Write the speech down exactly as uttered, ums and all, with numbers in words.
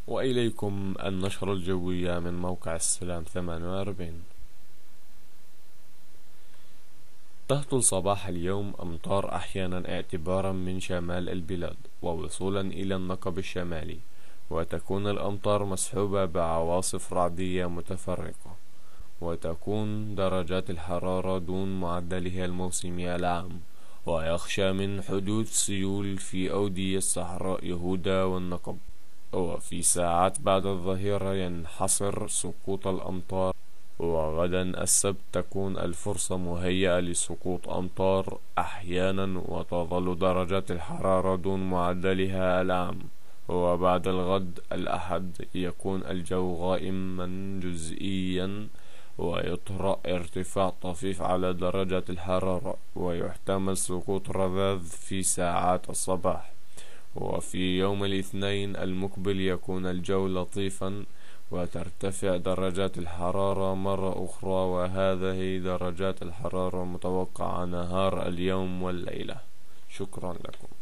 وإليكم النشرة الجوية من موقع السلام ثمانية وأربعين. تهطل صباح اليوم أمطار أحيانا اعتبارا من شمال البلاد ووصولا إلى النقب الشمالي، وتكون الأمطار مصحوبة بعواصف رعدية متفرقة، وتكون درجات الحرارة دون معدلها الموسمي العام، ويخشى من حدوث سيول في أودية الصحراء يهودا والنقب. وفي ساعات بعد الظهيرة ينحصر سقوط الأمطار، وغدا السبت تكون الفرصة مهيئة لسقوط أمطار أحيانا، وتظل درجات الحرارة دون معدلها العام. وبعد الغد الأحد يكون الجو غائما جزئيا، ويطرأ ارتفاع طفيف على درجات الحرارة، ويحتمل سقوط رذاذ في ساعات الصباح. وفي يوم الاثنين المقبل يكون الجو لطيفا، وترتفع درجات الحرارة مرة أخرى، وهذه درجات الحرارة المتوقعة نهار اليوم والليلة. شكرا لكم.